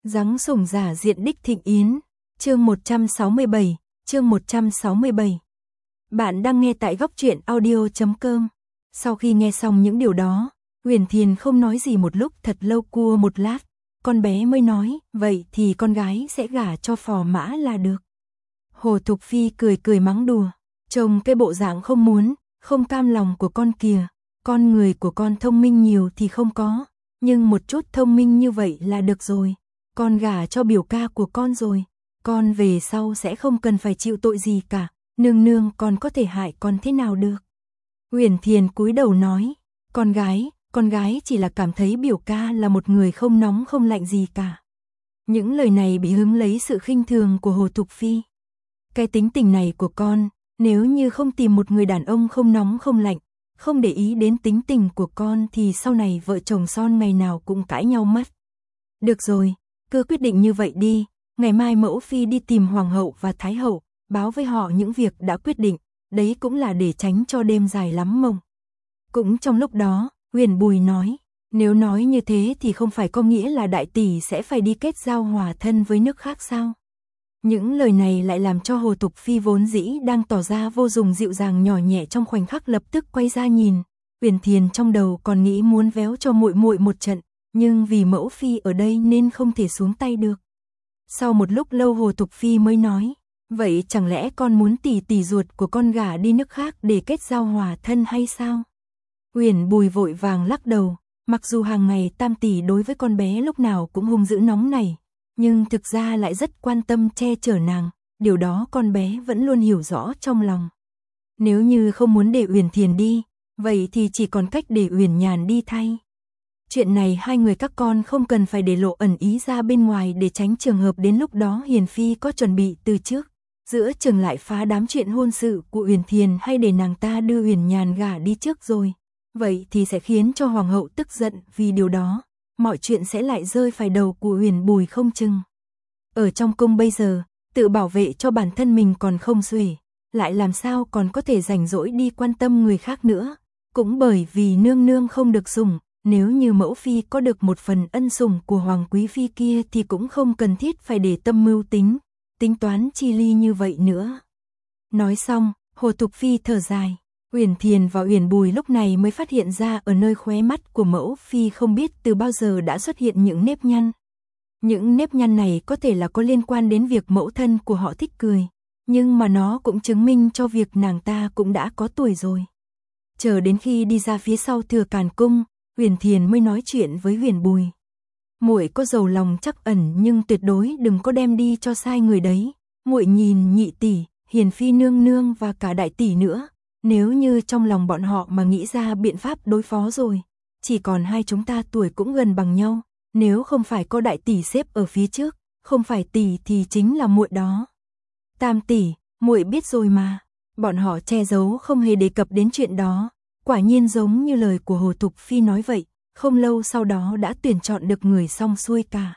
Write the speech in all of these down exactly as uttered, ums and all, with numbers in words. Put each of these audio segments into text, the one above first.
Giáng sủng giả diện đích thịnh yến, chương một trăm sáu mươi bảy, chương một trăm sáu mươi bảy. Bạn đang nghe tại góc truyện audio chấm com. Sau khi nghe xong những điều đó, Uyển Thiền không nói gì một lúc thật lâu, cua một lát, con bé mới nói, vậy thì con gái sẽ gả cho Phò Mã là được. Hồ Thục Phi cười cười mắng đùa, trông cái bộ dạng không muốn, không cam lòng của con kìa, con người của con thông minh nhiều thì không có, nhưng một chút thông minh như vậy là được rồi. Con gả cho biểu ca của con rồi, con về sau sẽ không cần phải chịu tội gì cả, nương nương còn có thể hại con thế nào được. Uyển Thiền cúi đầu nói, con gái, con gái chỉ là cảm thấy biểu ca là một người không nóng không lạnh gì cả. Những lời này bị hứng lấy sự khinh thường của Hồ Thục Phi. Cái tính tình này của con, nếu như không tìm một người đàn ông không nóng không lạnh, không để ý đến tính tình của con thì sau này vợ chồng son ngày nào cũng cãi nhau mất. Được rồi, cứ quyết định như vậy đi, ngày mai mẫu phi đi tìm hoàng hậu và thái hậu, báo với họ những việc đã quyết định, đấy cũng là để tránh cho đêm dài lắm mộng. Cũng trong lúc đó, Huyền Bùi nói, nếu nói như thế thì không phải có nghĩa là đại tỷ sẽ phải đi kết giao hòa thân với nước khác sao? Những lời này lại làm cho Hồ Thục Phi vốn dĩ đang tỏ ra vô dụng dịu dàng nhỏ nhẹ trong khoảnh khắc lập tức quay ra nhìn. Uyển Thiền trong đầu còn nghĩ muốn véo cho muội muội một trận, nhưng vì mẫu phi ở đây nên không thể xuống tay được. Sau một lúc lâu Hồ Thục Phi mới nói, vậy chẳng lẽ con muốn tỷ tỷ ruột của con gả đi nước khác để kết giao hòa thân hay sao? Uyển Bùi vội vàng lắc đầu, mặc dù hàng ngày tam tỷ đối với con bé lúc nào cũng hung dữ nóng nảy, nhưng thực ra lại rất quan tâm che chở nàng, điều đó con bé vẫn luôn hiểu rõ trong lòng. Nếu như không muốn để Uyển Thiền đi, vậy thì chỉ còn cách để Uyển Nhàn đi thay. Chuyện này hai người các con không cần phải để lộ ẩn ý ra bên ngoài để tránh trường hợp đến lúc đó Hiền Phi có chuẩn bị từ trước, giữa chừng lại phá đám chuyện hôn sự của Uyển Thiền hay để nàng ta đưa Uyển Nhàn gả đi trước rồi. Vậy thì sẽ khiến cho hoàng hậu tức giận, vì điều đó, mọi chuyện sẽ lại rơi phải đầu của Uyển Bùi không chừng. Ở trong cung bây giờ, tự bảo vệ cho bản thân mình còn không xuể, lại làm sao còn có thể rảnh rỗi đi quan tâm người khác nữa, cũng bởi vì nương nương không được sủng. Nếu như mẫu phi có được một phần ân sủng của hoàng quý phi kia thì cũng không cần thiết phải để tâm mưu tính, tính toán chi ly như vậy nữa. Nói xong, Hồ Thục Phi thở dài, Uyển Thiền và Uyển Bùi lúc này mới phát hiện ra ở nơi khóe mắt của mẫu phi không biết từ bao giờ đã xuất hiện những nếp nhăn. Những nếp nhăn này có thể là có liên quan đến việc mẫu thân của họ thích cười, nhưng mà nó cũng chứng minh cho việc nàng ta cũng đã có tuổi rồi. Chờ đến khi đi ra phía sau Thừa Càn cung, Uyển Thiền mới nói chuyện với Uyển Bùi. Muội có giàu lòng chắc ẩn nhưng tuyệt đối đừng có đem đi cho sai người đấy. Muội nhìn nhị tỷ, Hiền Phi nương nương và cả đại tỷ nữa, nếu như trong lòng bọn họ mà nghĩ ra biện pháp đối phó rồi, chỉ còn hai chúng ta tuổi cũng gần bằng nhau, nếu không phải có đại tỷ xếp ở phía trước, không phải tỷ thì chính là muội đó. Tam tỷ, muội biết rồi mà. Bọn họ che giấu không hề đề cập đến chuyện đó. Quả nhiên giống như lời của Hồ Thục Phi nói vậy, không lâu sau đó đã tuyển chọn được người xong xuôi cả.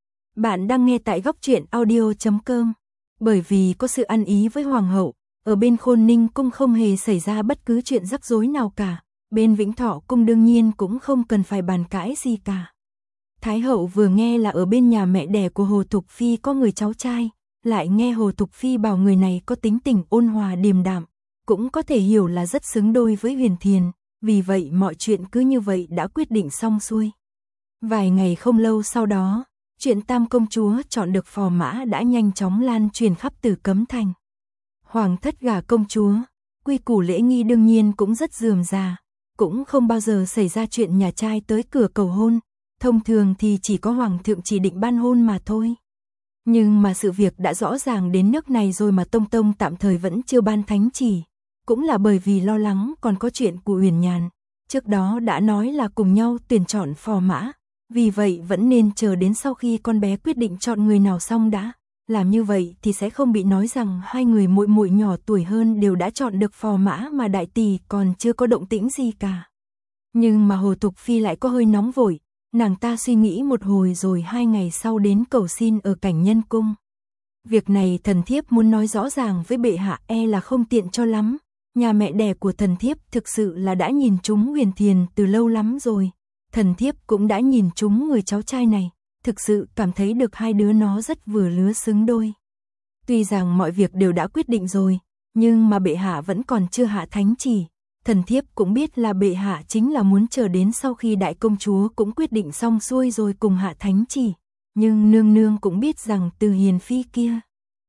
Bạn đang nghe tại góc truyện audio chấm com. Bởi vì có sự ăn ý với hoàng hậu, ở bên Khôn Ninh cung không hề xảy ra bất cứ chuyện rắc rối nào cả, bên Vĩnh Thọ cung đương nhiên cũng không cần phải bàn cãi gì cả. Thái hậu vừa nghe là ở bên nhà mẹ đẻ của Hồ Thục Phi có người cháu trai, lại nghe Hồ Thục Phi bảo người này có tính tình ôn hòa điềm đạm, cũng có thể hiểu là rất xứng đôi với Huyền Thiền, vì vậy mọi chuyện cứ như vậy đã quyết định xong xuôi. Vài ngày không lâu sau đó, chuyện Tam công chúa chọn được Phò Mã đã nhanh chóng lan truyền khắp Tử Cấm thành. Hoàng thất gả công chúa, quy củ lễ nghi đương nhiên cũng rất rườm rà, cũng không bao giờ xảy ra chuyện nhà trai tới cửa cầu hôn, thông thường thì chỉ có hoàng thượng chỉ định ban hôn mà thôi. Nhưng mà sự việc đã rõ ràng đến nước này rồi mà Tông Tông tạm thời vẫn chưa ban thánh chỉ, cũng là bởi vì lo lắng còn có chuyện của Uyển Nhàn, trước đó đã nói là cùng nhau tuyển chọn Phò Mã, vì vậy vẫn nên chờ đến sau khi con bé quyết định chọn người nào xong đã, làm như vậy thì sẽ không bị nói rằng hai người muội muội nhỏ tuổi hơn đều đã chọn được Phò Mã mà đại tỷ còn chưa có động tĩnh gì cả. Nhưng mà Hồ Thục Phi lại có hơi nóng vội, nàng ta suy nghĩ một hồi rồi hai ngày sau đến cầu xin ở Cảnh Nhân cung. Việc này thần thiếp muốn nói rõ ràng với bệ hạ e là không tiện cho lắm. Nhà mẹ đẻ của thần thiếp thực sự là đã nhìn trúng Huyền Thiền từ lâu lắm rồi. Thần thiếp cũng đã nhìn trúng người cháu trai này. thực sự cảm thấy được hai đứa nó rất vừa lứa xứng đôi. Tuy rằng mọi việc đều đã quyết định rồi, nhưng mà bệ hạ vẫn còn chưa hạ thánh chỉ. Thần thiếp cũng biết là bệ hạ chính là muốn chờ đến sau khi đại công chúa cũng quyết định xong xuôi rồi cùng hạ thánh chỉ. Nhưng nương nương cũng biết rằng từ hiền phi kia.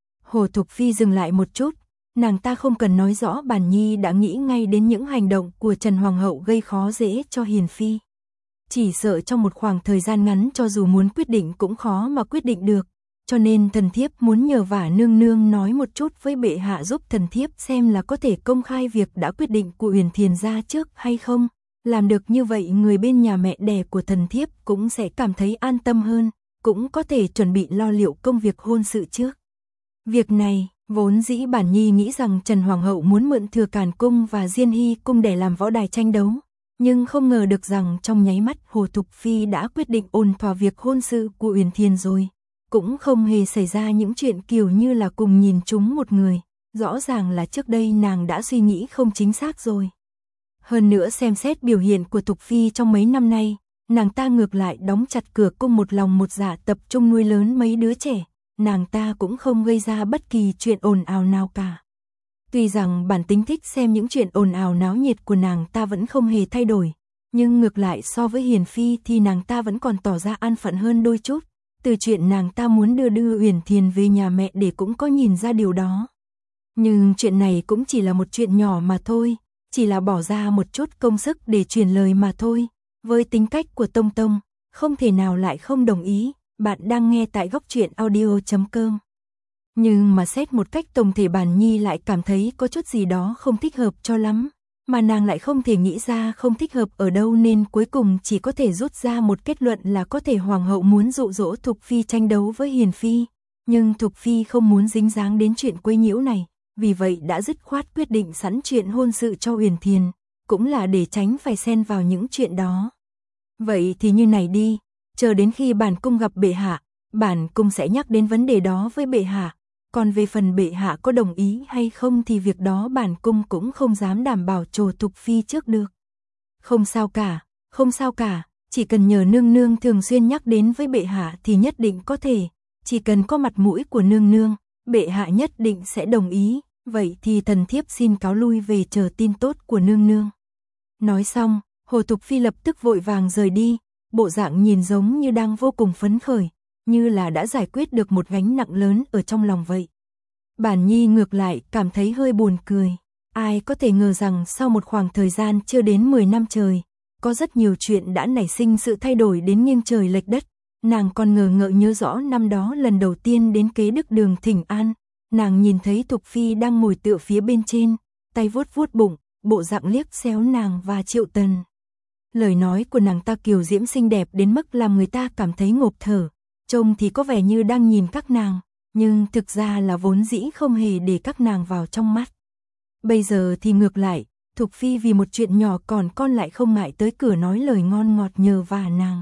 Hồ Thục Phi dừng lại một chút, nàng ta không cần nói rõ Bản Nhi đã nghĩ ngay đến những hành động của Trần Hoàng hậu gây khó dễ cho hiền phi. Chỉ sợ trong một khoảng thời gian ngắn cho dù muốn quyết định cũng khó mà quyết định được. Cho nên thần thiếp muốn nhờ vả nương nương nói một chút với bệ hạ giúp thần thiếp xem là có thể công khai việc đã quyết định của Uyển Thiền gia trước hay không. Làm được như vậy người bên nhà mẹ đẻ của thần thiếp cũng sẽ cảm thấy an tâm hơn, cũng có thể chuẩn bị lo liệu công việc hôn sự trước. Việc này, vốn dĩ Bản Nhi nghĩ rằng Trần Hoàng hậu muốn mượn Thừa Càn cung và Diên Hy cung để làm võ đài tranh đấu. Nhưng không ngờ được rằng trong nháy mắt Hồ Thục Phi đã quyết định ôn thỏa việc hôn sự của Uyển Thiền rồi. Cũng không hề xảy ra những chuyện kiểu như là cùng nhìn trúng một người. Rõ ràng là trước đây nàng đã suy nghĩ không chính xác rồi. Hơn nữa xem xét biểu hiện của Thục Phi trong mấy năm nay, nàng ta ngược lại đóng chặt cửa cung một lòng một dạ tập trung nuôi lớn mấy đứa trẻ. Nàng ta cũng không gây ra bất kỳ chuyện ồn ào nào cả. Tuy rằng bản tính thích xem những chuyện ồn ào náo nhiệt của nàng ta vẫn không hề thay đổi, nhưng ngược lại so với hiền phi thì nàng ta vẫn còn tỏ ra an phận hơn đôi chút. Từ chuyện nàng ta muốn đưa đưa Uyển Thiền về nhà mẹ để cũng có nhìn ra điều đó. Nhưng chuyện này cũng chỉ là một chuyện nhỏ mà thôi, chỉ là bỏ ra một chút công sức để truyền lời mà thôi. Với tính cách của Tông Tông, không thể nào lại không đồng ý. Bạn đang nghe tại góc truyện audio chấm com. Nhưng mà xét một cách tổng thể Bản Nhi lại cảm thấy có chút gì đó không thích hợp cho lắm. Mà nàng lại không thể nghĩ ra không thích hợp ở đâu nên cuối cùng chỉ có thể rút ra một kết luận là có thể Hoàng hậu muốn dụ dỗ Thục Phi tranh đấu với Hiền Phi. Nhưng Thục Phi không muốn dính dáng đến chuyện quấy nhiễu này, vì vậy đã dứt khoát quyết định sẵn chuyện hôn sự cho Uyển Thiền, cũng là để tránh phải xen vào những chuyện đó. Vậy thì như này đi, chờ đến khi bản cung gặp bệ hạ, bản cung sẽ nhắc đến vấn đề đó với bệ hạ. Còn về phần bệ hạ có đồng ý hay không thì việc đó bản cung cũng không dám đảm bảo trồ Thục Phi trước được. Không sao cả, không sao cả, chỉ cần nhờ nương nương thường xuyên nhắc đến với bệ hạ thì nhất định có thể. Chỉ cần có mặt mũi của nương nương, bệ hạ nhất định sẽ đồng ý. Vậy thì thần thiếp xin cáo lui về chờ tin tốt của nương nương. Nói xong, Hồ Thục Phi lập tức vội vàng rời đi, bộ dạng nhìn giống như đang vô cùng phấn khởi, như là đã giải quyết được một gánh nặng lớn ở trong lòng vậy. Bản Nhi ngược lại cảm thấy hơi buồn cười. Ai có thể ngờ rằng sau một khoảng thời gian chưa đến mười năm trời, có rất nhiều chuyện đã nảy sinh sự thay đổi đến nghiêng trời lệch đất. Nàng còn ngờ ngợ nhớ rõ năm đó lần đầu tiên đến Kế Đức Đường thỉnh an, nàng nhìn thấy Thục Phi đang ngồi tựa phía bên trên, tay vuốt vuốt bụng, bộ dạng liếc xéo nàng và Triệu Tần. Lời nói của nàng ta kiều diễm xinh đẹp đến mức làm người ta cảm thấy ngộp thở. Trông thì có vẻ như đang nhìn các nàng, nhưng thực ra là vốn dĩ không hề để các nàng vào trong mắt. Bây giờ thì ngược lại, Thục Phi vì một chuyện nhỏ còn con lại không ngại tới cửa nói lời ngon ngọt nhờ vả nàng.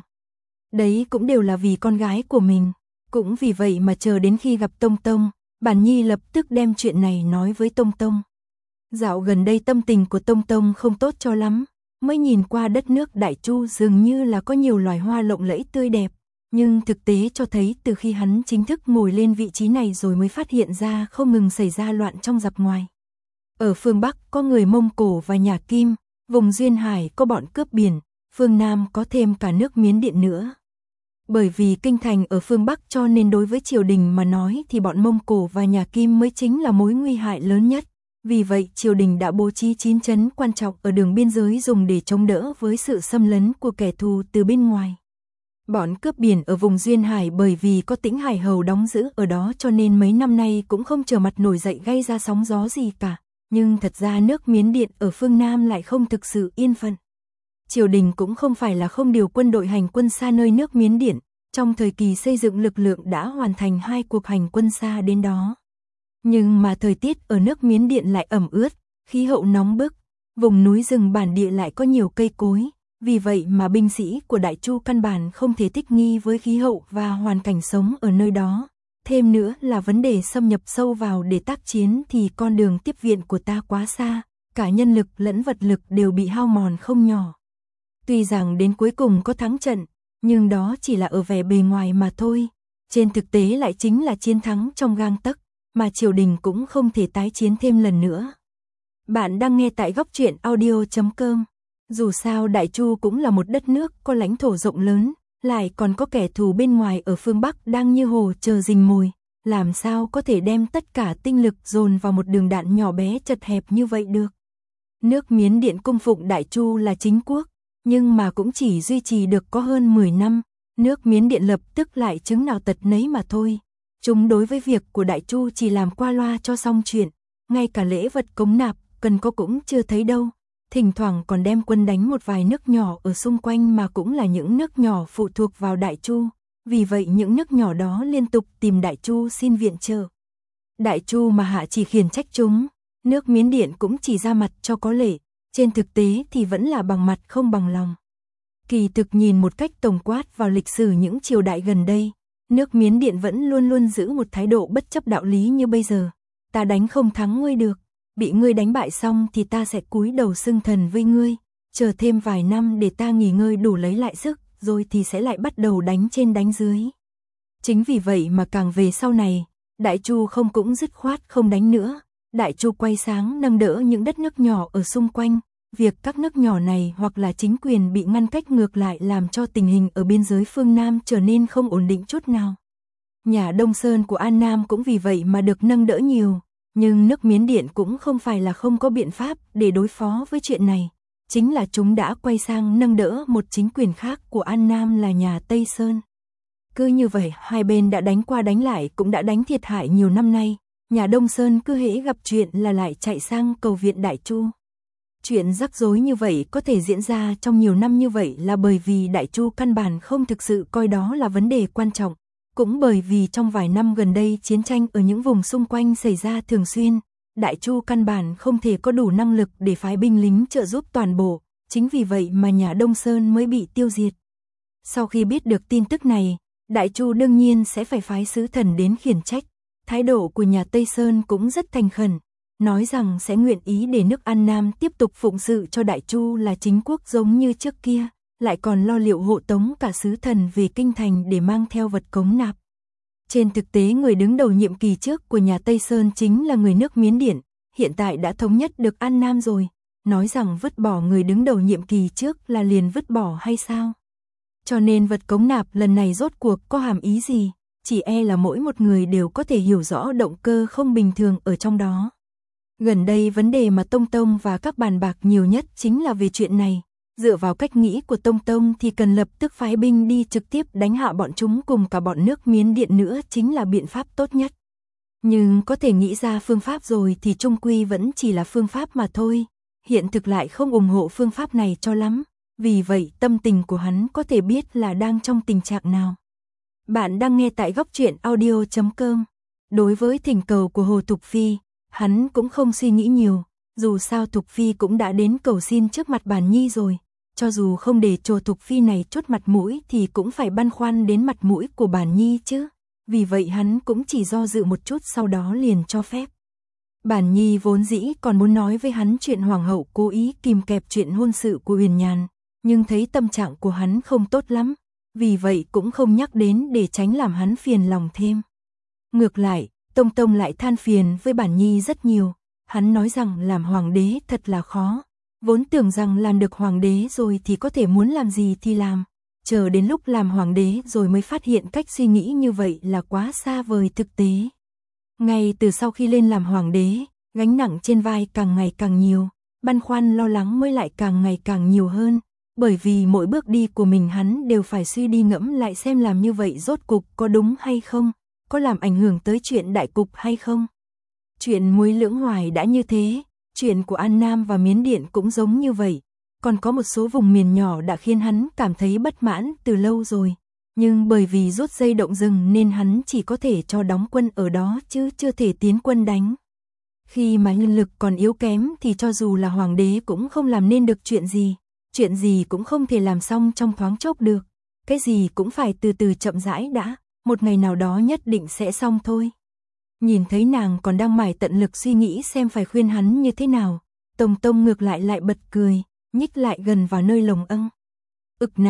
Đấy cũng đều là vì con gái của mình. Cũng vì vậy mà chờ đến khi gặp Tông Tông, Bản Nhi lập tức đem chuyện này nói với Tông Tông. Dạo gần đây tâm tình của Tông Tông không tốt cho lắm, mới nhìn qua đất nước Đại Chu dường như là có nhiều loài hoa lộng lẫy tươi đẹp. Nhưng thực tế cho thấy từ khi hắn chính thức ngồi lên vị trí này rồi mới phát hiện ra không ngừng xảy ra loạn trong giặc ngoài. Ở phương Bắc có người Mông Cổ và nhà Kim, vùng Duyên Hải có bọn cướp biển, phương Nam có thêm cả nước Miến Điện nữa. Bởi vì kinh thành ở phương Bắc cho nên đối với triều đình mà nói thì bọn Mông Cổ và nhà Kim mới chính là mối nguy hại lớn nhất. Vì vậy triều đình đã bố trí chín trấn quan trọng ở đường biên giới dùng để chống đỡ với sự xâm lấn của kẻ thù từ bên ngoài. Bọn cướp biển ở vùng Duyên Hải bởi vì có Tĩnh Hải Hầu đóng giữ ở đó cho nên mấy năm nay cũng không trở mặt nổi dậy gây ra sóng gió gì cả. Nhưng thật ra nước Miến Điện ở phương Nam lại không thực sự yên phận. Triều đình cũng không phải là không điều quân đội hành quân xa nơi nước Miến Điện. Trong thời kỳ xây dựng lực lượng đã hoàn thành hai cuộc hành quân xa đến đó. Nhưng mà thời tiết ở nước Miến Điện lại ẩm ướt, khí hậu nóng bức. Vùng núi rừng bản địa lại có nhiều cây cối. Vì vậy mà binh sĩ của Đại Chu căn bản không thể thích nghi với khí hậu và hoàn cảnh sống ở nơi đó. Thêm nữa là vấn đề xâm nhập sâu vào để tác chiến thì con đường tiếp viện của ta quá xa, cả nhân lực lẫn vật lực đều bị hao mòn không nhỏ. Tuy rằng đến cuối cùng có thắng trận, nhưng đó chỉ là ở vẻ bề ngoài mà thôi. Trên thực tế lại chính là chiến thắng trong gang tấc, mà triều đình cũng không thể tái chiến thêm lần nữa. Bạn đang nghe tại góc truyện audio chấm com. Dù sao Đại Chu cũng là một đất nước có lãnh thổ rộng lớn, lại còn có kẻ thù bên ngoài ở phương Bắc đang như hồ chờ rình mồi, làm sao có thể đem tất cả tinh lực dồn vào một đường đạn nhỏ bé chật hẹp như vậy được. Nước Miến Điện cung phụng Đại Chu là chính quốc, nhưng mà cũng chỉ duy trì được có hơn mười năm, nước Miến Điện lập tức lại chứng nào tật nấy mà thôi. Chúng đối với việc của Đại Chu chỉ làm qua loa cho xong chuyện, ngay cả lễ vật cống nạp cần có cũng chưa thấy đâu. Thỉnh thoảng còn đem quân đánh một vài nước nhỏ ở xung quanh mà cũng là những nước nhỏ phụ thuộc vào Đại Chu, vì vậy những nước nhỏ đó liên tục tìm Đại Chu xin viện trợ. Đại Chu mà hạ chỉ khiển trách chúng, nước Miến Điện cũng chỉ ra mặt cho có lệ, trên thực tế thì vẫn là bằng mặt không bằng lòng. Kỳ thực nhìn một cách tổng quát vào lịch sử những triều đại gần đây, nước Miến Điện vẫn luôn luôn giữ một thái độ bất chấp đạo lý như bây giờ. Ta đánh không thắng ngươi được, bị ngươi đánh bại xong thì ta sẽ cúi đầu xưng thần với ngươi, chờ thêm vài năm để ta nghỉ ngơi đủ lấy lại sức, rồi thì sẽ lại bắt đầu đánh trên đánh dưới. Chính vì vậy mà càng về sau này, Đại Chu không cũng dứt khoát không đánh nữa. Đại Chu quay sáng nâng đỡ những đất nước nhỏ ở xung quanh, việc các nước nhỏ này hoặc là chính quyền bị ngăn cách ngược lại làm cho tình hình ở biên giới phương Nam trở nên không ổn định chút nào. Nhà Đông Sơn của An Nam cũng vì vậy mà được nâng đỡ nhiều, nhưng nước Miến Điện cũng không phải là không có biện pháp để đối phó với chuyện này. Chính là chúng đã quay sang nâng đỡ một chính quyền khác của An Nam là nhà Tây Sơn. Cứ như vậy, hai bên đã đánh qua đánh lại cũng đã đánh thiệt hại nhiều năm nay. Nhà Đông Sơn cứ hễ gặp chuyện là lại chạy sang cầu viện Đại Chu. Chuyện rắc rối như vậy có thể diễn ra trong nhiều năm như vậy là bởi vì Đại Chu căn bản không thực sự coi đó là vấn đề quan trọng. Cũng bởi vì trong vài năm gần đây chiến tranh ở những vùng xung quanh xảy ra thường xuyên, Đại Chu căn bản không thể có đủ năng lực để phái binh lính trợ giúp toàn bộ, chính vì vậy mà nhà Đông Sơn mới bị tiêu diệt. Sau khi biết được tin tức này, Đại Chu đương nhiên sẽ phải phái sứ thần đến khiển trách. Thái độ của nhà Tây Sơn cũng rất thành khẩn, nói rằng sẽ nguyện ý để nước An Nam tiếp tục phụng sự cho Đại Chu là chính quốc giống như trước kia, lại còn lo liệu hộ tống cả sứ thần về kinh thành để mang theo vật cống nạp. Trên thực tế người đứng đầu nhiệm kỳ trước của nhà Tây Sơn chính là người nước Miến Điện, hiện tại đã thống nhất được An Nam rồi, nói rằng vứt bỏ người đứng đầu nhiệm kỳ trước là liền vứt bỏ hay sao? Cho nên vật cống nạp lần này rốt cuộc có hàm ý gì? Chỉ e là mỗi một người đều có thể hiểu rõ động cơ không bình thường ở trong đó. Gần đây vấn đề mà Tông Tông và các bàn bạc nhiều nhất chính là về chuyện này. Dựa vào cách nghĩ của Tông Tông thì cần lập tức phái binh đi trực tiếp đánh hạ bọn chúng cùng cả bọn nước Miến Điện nữa chính là biện pháp tốt nhất. Nhưng có thể nghĩ ra phương pháp rồi thì chung quy vẫn chỉ là phương pháp mà thôi. Hiện thực lại không ủng hộ phương pháp này cho lắm. Vì vậy tâm tình của hắn có thể biết là đang trong tình trạng nào. Bạn đang nghe tại góc truyện audio chấm com. Đối với thỉnh cầu của Hồ Thục Phi, hắn cũng không suy nghĩ nhiều. Dù sao Thục Phi cũng đã đến cầu xin trước mặt Bản Nhi rồi. Cho dù không để cho Thục Phi này chốt mặt mũi thì cũng phải băn khoăn đến mặt mũi của Bản Nhi chứ. Vì vậy hắn cũng chỉ do dự một chút sau đó liền cho phép. Bản Nhi vốn dĩ còn muốn nói với hắn chuyện Hoàng hậu cố ý kìm kẹp chuyện hôn sự của Huyền Nhàn. Nhưng thấy tâm trạng của hắn không tốt lắm. Vì vậy cũng không nhắc đến để tránh làm hắn phiền lòng thêm. Ngược lại, Tông Tông lại than phiền với Bản Nhi rất nhiều. Hắn nói rằng làm hoàng đế thật là khó. Vốn tưởng rằng làm được hoàng đế rồi thì có thể muốn làm gì thì làm. Chờ đến lúc làm hoàng đế rồi mới phát hiện cách suy nghĩ như vậy là quá xa vời thực tế. Ngay từ sau khi lên làm hoàng đế, gánh nặng trên vai càng ngày càng nhiều. Băn khoăn lo lắng mới lại càng ngày càng nhiều hơn. Bởi vì mỗi bước đi của mình hắn đều phải suy đi ngẫm lại xem làm như vậy rốt cục có đúng hay không, có làm ảnh hưởng tới chuyện đại cục hay không. Chuyện Muối Lưỡng Hoài đã như thế, chuyện của An Nam và Miến Điện cũng giống như vậy, còn có một số vùng miền nhỏ đã khiến hắn cảm thấy bất mãn từ lâu rồi, nhưng bởi vì rút dây động rừng nên hắn chỉ có thể cho đóng quân ở đó chứ chưa thể tiến quân đánh. Khi mà nhân lực còn yếu kém thì cho dù là hoàng đế cũng không làm nên được chuyện gì. Chuyện gì cũng không thể làm xong trong thoáng chốc được. Cái gì cũng phải từ từ chậm rãi đã. Một ngày nào đó nhất định sẽ xong thôi. Nhìn thấy nàng còn đang mải tận lực suy nghĩ xem phải khuyên hắn như thế nào. Tông Tông ngược lại lại bật cười, nhích lại gần vào nơi lồng âng. Ực nàng,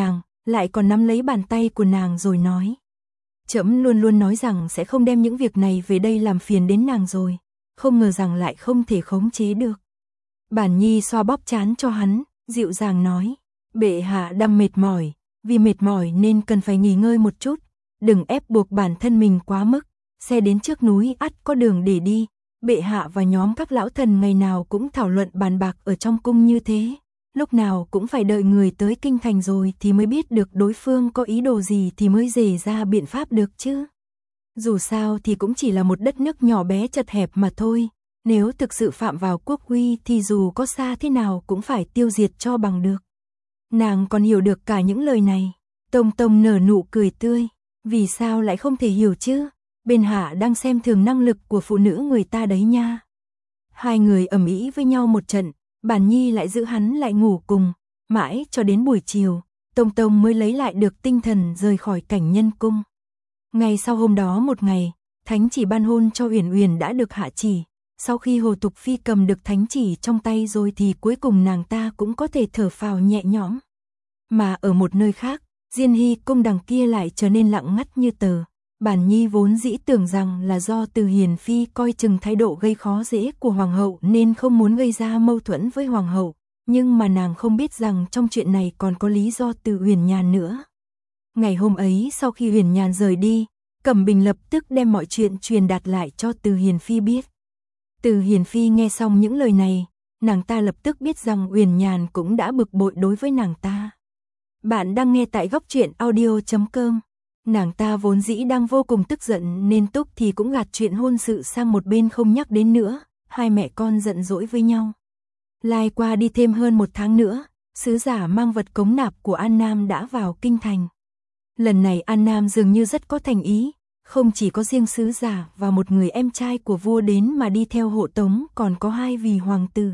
lại còn nắm lấy bàn tay của nàng rồi nói. Trẫm luôn luôn nói rằng sẽ không đem những việc này về đây làm phiền đến nàng rồi, không ngờ rằng lại không thể khống chế được. Bản Nhi xoa bóp trán cho hắn, dịu dàng nói, bệ hạ đang mệt mỏi, vì mệt mỏi nên cần phải nghỉ ngơi một chút, đừng ép buộc bản thân mình quá mức, xe đến trước núi ắt có đường để đi, bệ hạ và nhóm các lão thần ngày nào cũng thảo luận bàn bạc ở trong cung như thế, lúc nào cũng phải đợi người tới kinh thành rồi thì mới biết được đối phương có ý đồ gì thì mới dề ra biện pháp được chứ. Dù sao thì cũng chỉ là một đất nước nhỏ bé chật hẹp mà thôi, nếu thực sự phạm vào quốc uy thì dù có xa thế nào cũng phải tiêu diệt cho bằng được. Nàng còn hiểu được cả những lời này. Tông Tông nở nụ cười tươi, vì sao lại không thể hiểu chứ, bên hạ đang xem thường năng lực của phụ nữ người ta đấy nha. Hai người ầm ĩ với nhau một trận, Bản Nhi lại giữ hắn lại ngủ cùng, mãi cho đến buổi chiều, Tông Tông mới lấy lại được tinh thần rời khỏi cảnh nhân cung. Ngày sau hôm đó một ngày, thánh chỉ ban hôn cho Uyển Uyển đã được hạ chỉ, sau khi Hồ Tục Phi cầm được thánh chỉ trong tay rồi thì cuối cùng nàng ta cũng có thể thở phào nhẹ nhõm. Mà ở một nơi khác, Diên Hy cung đằng kia lại trở nên lặng ngắt như tờ. Bản Nhi vốn dĩ tưởng rằng là do Từ Hiền Phi coi chừng thái độ gây khó dễ của Hoàng hậu nên không muốn gây ra mâu thuẫn với Hoàng hậu, nhưng mà nàng không biết rằng trong chuyện này còn có lý do từ Uyển Nhàn nữa. Ngày hôm ấy sau khi Uyển Nhàn rời đi, Cẩm Bình lập tức đem mọi chuyện truyền đạt lại cho Từ Hiền Phi biết. Từ Hiền Phi nghe xong những lời này, nàng ta lập tức biết rằng Uyển Nhàn cũng đã bực bội đối với nàng ta. Bạn đang nghe tại góc truyện audio chấm com. Nàng ta vốn dĩ đang vô cùng tức giận nên Túc thì cũng gạt chuyện hôn sự sang một bên không nhắc đến nữa, hai mẹ con giận dỗi với nhau. Lai qua đi thêm hơn một tháng nữa, sứ giả mang vật cống nạp của An Nam đã vào kinh thành. Lần này An Nam dường như rất có thành ý, không chỉ có riêng sứ giả và một người em trai của vua đến mà đi theo hộ tống còn có hai vị hoàng tử.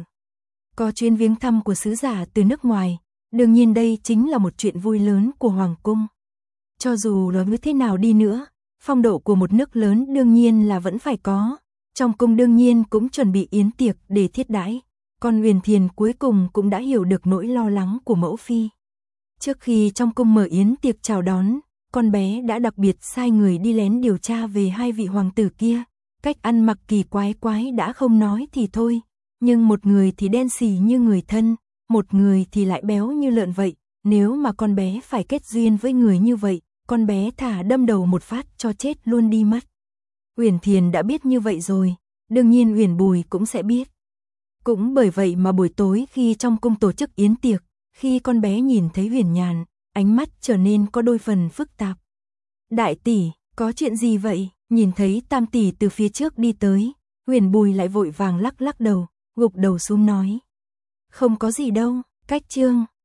Có chuyến viếng thăm của sứ giả từ nước ngoài, đương nhiên đây chính là một chuyện vui lớn của Hoàng cung. Cho dù là như thế nào đi nữa, phong độ của một nước lớn đương nhiên là vẫn phải có. Trong cung đương nhiên cũng chuẩn bị yến tiệc để thiết đãi. Còn Uyển Thiền cuối cùng cũng đã hiểu được nỗi lo lắng của mẫu phi. Trước khi trong cung mở yến tiệc chào đón, con bé đã đặc biệt sai người đi lén điều tra về hai vị hoàng tử kia. Cách ăn mặc kỳ quái quái đã không nói thì thôi, nhưng một người thì đen xì như người thân, một người thì lại béo như lợn vậy. Nếu mà con bé phải kết duyên với người như vậy, con bé thả đâm đầu một phát cho chết luôn đi mất. Uyển Thiền đã biết như vậy rồi, đương nhiên Uyển Bùi cũng sẽ biết. Cũng bởi vậy mà buổi tối khi trong cung tổ chức yến tiệc, khi con bé nhìn thấy Uyển Nhàn, ánh mắt trở nên có đôi phần phức tạp. Đại tỷ, có chuyện gì vậy? Nhìn thấy Tam tỷ từ phía trước đi tới, Uyển Bùi lại vội vàng lắc lắc đầu, gục đầu xuống nói. Không có gì đâu, cách chương.